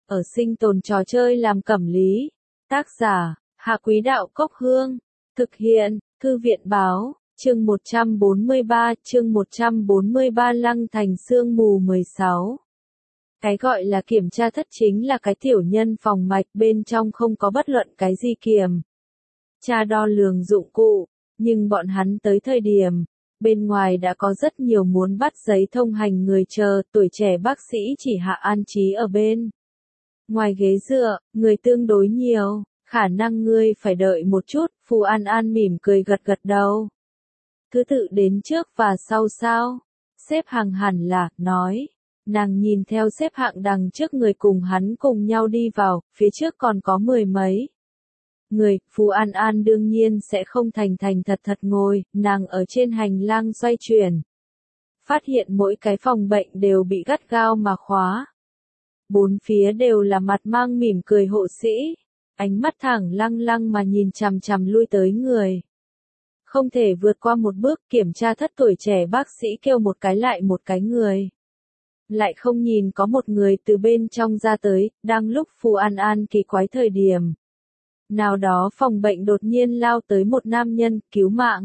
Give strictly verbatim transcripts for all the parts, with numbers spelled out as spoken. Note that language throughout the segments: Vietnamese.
ở sinh tồn trò chơi làm cẩm lý. Tác giả, Hạ Quý Đạo Cốc Hương. Thực hiện, Thư viện Báo, chương một trăm bốn mươi ba, chương một trăm bốn mươi ba Lăng Thành Sương Mù mười sáu. Cái gọi là kiểm tra thất chính là cái tiểu nhân phòng mạch bên trong không có bất luận cái gì kiểm tra đo lường dụng cụ, nhưng bọn hắn tới thời điểm, bên ngoài đã có rất nhiều muốn bắt giấy thông hành người chờ, tuổi trẻ bác sĩ chỉ hạ an trí ở bên. Ngoài ghế dựa, người tương đối nhiều, khả năng ngươi phải đợi một chút, Phù An An mỉm cười gật gật đầu. Thứ tự đến trước và sau sao? Xếp hàng hẳn là, nói. Nàng nhìn theo xếp hạng đằng trước người cùng hắn cùng nhau đi vào, phía trước còn có mười mấy người, Phù An An đương nhiên sẽ không thành thành thật thật ngồi, nàng ở trên hành lang xoay chuyển. Phát hiện mỗi cái phòng bệnh đều bị gắt gao mà khóa. Bốn phía đều là mặt mang mỉm cười hộ sĩ, ánh mắt thẳng lăng lăng mà nhìn chằm chằm lui tới người. Không thể vượt qua một bước, kiểm tra thất tuổi trẻ bác sĩ kêu một cái lại một cái người. Lại không nhìn có một người từ bên trong ra tới, đang lúc Phù An An kỳ quái thời điểm. Nào đó phòng bệnh đột nhiên lao tới một nam nhân, cứu mạng.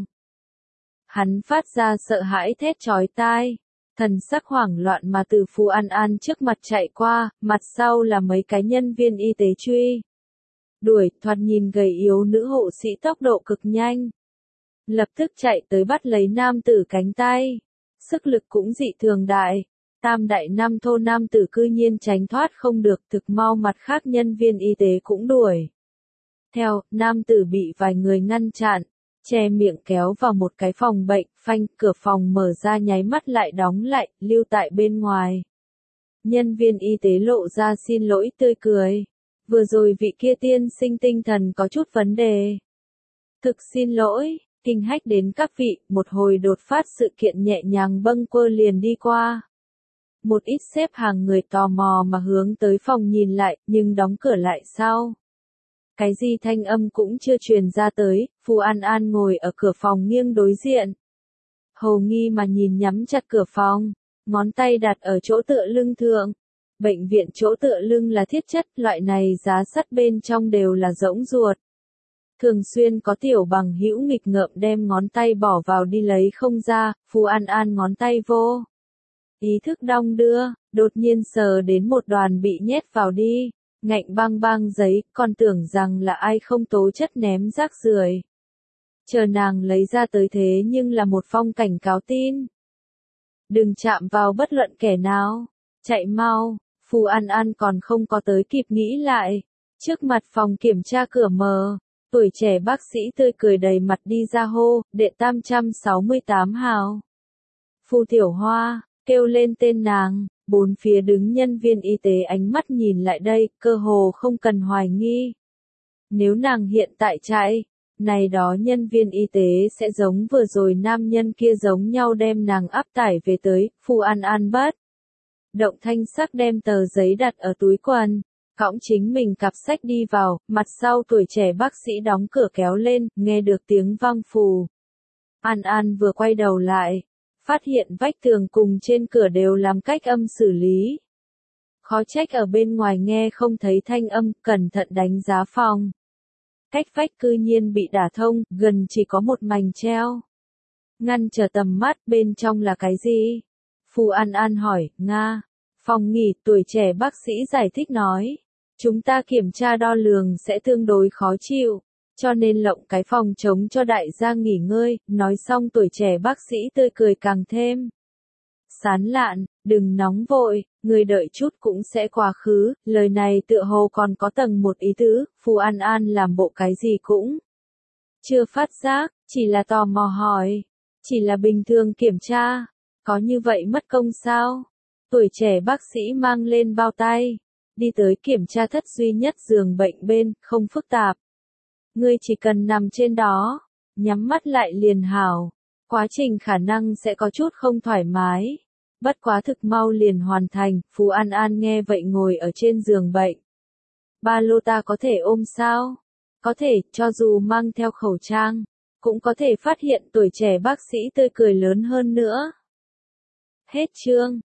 Hắn phát ra sợ hãi thét chói tai, thần sắc hoảng loạn mà từ Phù An An trước mặt chạy qua, mặt sau là mấy cái nhân viên y tế truy. Đuổi, thoạt nhìn gầy yếu nữ hộ sĩ tốc độ cực nhanh. Lập tức chạy tới bắt lấy nam tử cánh tay. Sức lực cũng dị thường đại. Tam đại nam thô nam tử cư nhiên tránh thoát không được, thực mau mặt khác nhân viên y tế cũng đuổi. Theo, nam tử bị vài người ngăn chặn, che miệng kéo vào một cái phòng bệnh, phanh, cửa phòng mở ra nháy mắt lại đóng lại, lưu tại bên ngoài. Nhân viên y tế lộ ra xin lỗi tươi cười. Vừa rồi vị kia tiên sinh tinh thần có chút vấn đề. Thực xin lỗi, kinh hách đến các vị, một hồi đột phát sự kiện nhẹ nhàng bâng quơ liền đi qua. Một ít xếp hàng người tò mò mà hướng tới phòng nhìn lại, nhưng đóng cửa lại sau. Cái gì thanh âm cũng chưa truyền ra tới, Phù An An ngồi ở cửa phòng nghiêng đối diện. Hầu nghi mà nhìn nhắm chặt cửa phòng, ngón tay đặt ở chỗ tựa lưng thượng. Bệnh viện chỗ tựa lưng là thiết chất, loại này giá sắt bên trong đều là rỗng ruột. Thường xuyên có tiểu bằng hữu nghịch ngợm đem ngón tay bỏ vào đi lấy không ra, Phù An An ngón tay vô. Ý thức đong đưa, đột nhiên sờ đến một đoàn bị nhét vào đi, ngạnh băng băng giấy, còn tưởng rằng là ai không tố chất ném rác rưởi. Chờ nàng lấy ra tới thế nhưng là một phong cảnh cáo tin. Đừng chạm vào bất luận kẻ nào, chạy mau, Phù An An còn không có tới kịp nghĩ lại. Trước mặt phòng kiểm tra cửa mở, tuổi trẻ bác sĩ tươi cười đầy mặt đi ra hô, đệ tam trăm sáu mươi tám hào. Phù Tiểu Hoa, kêu lên tên nàng, bốn phía đứng nhân viên y tế ánh mắt nhìn lại đây, cơ hồ không cần hoài nghi. Nếu nàng hiện tại chạy, này đó nhân viên y tế sẽ giống vừa rồi nam nhân kia giống nhau đem nàng áp tải về tới, Phù An An bất động thanh sắc đem tờ giấy đặt ở túi quần, cõng chính mình cặp sách đi vào, mặt sau tuổi trẻ bác sĩ đóng cửa kéo lên, nghe được tiếng vang Phù An An vừa quay đầu lại, phát hiện vách tường cùng trên cửa đều làm cách âm xử lý. Khó trách ở bên ngoài nghe không thấy thanh âm, cẩn thận đánh giá phòng. Cách vách cư nhiên bị đả thông, gần chỉ có một mảnh treo. Ngăn trở tầm mắt, bên trong là cái gì? Phù An An hỏi, Nga. Phòng nghỉ, tuổi trẻ bác sĩ giải thích nói. Chúng ta kiểm tra đo lường sẽ tương đối khó chịu, cho nên lộng cái phòng trống cho đại gia nghỉ ngơi. Nói xong tuổi trẻ bác sĩ tươi cười càng thêm sán lạn, đừng nóng vội, người đợi chút cũng sẽ quá khứ. Lời này tựa hồ còn có tầng một ý tứ, Phù An An làm bộ cái gì cũng chưa phát giác, chỉ là tò mò hỏi, chỉ là bình thường kiểm tra, có như vậy mất công sao? Tuổi trẻ bác sĩ mang lên bao tay, đi tới kiểm tra thất duy nhất giường bệnh bên, không phức tạp. Ngươi chỉ cần nằm trên đó, nhắm mắt lại liền hảo. Quá trình khả năng sẽ có chút không thoải mái. Bất quá thực mau liền hoàn thành, Phù An An nghe vậy ngồi ở trên giường bệnh. Ba lô ta có thể ôm sao? Có thể, cho dù mang theo khẩu trang, cũng có thể phát hiện tuổi trẻ bác sĩ tươi cười lớn hơn nữa. Hết chương.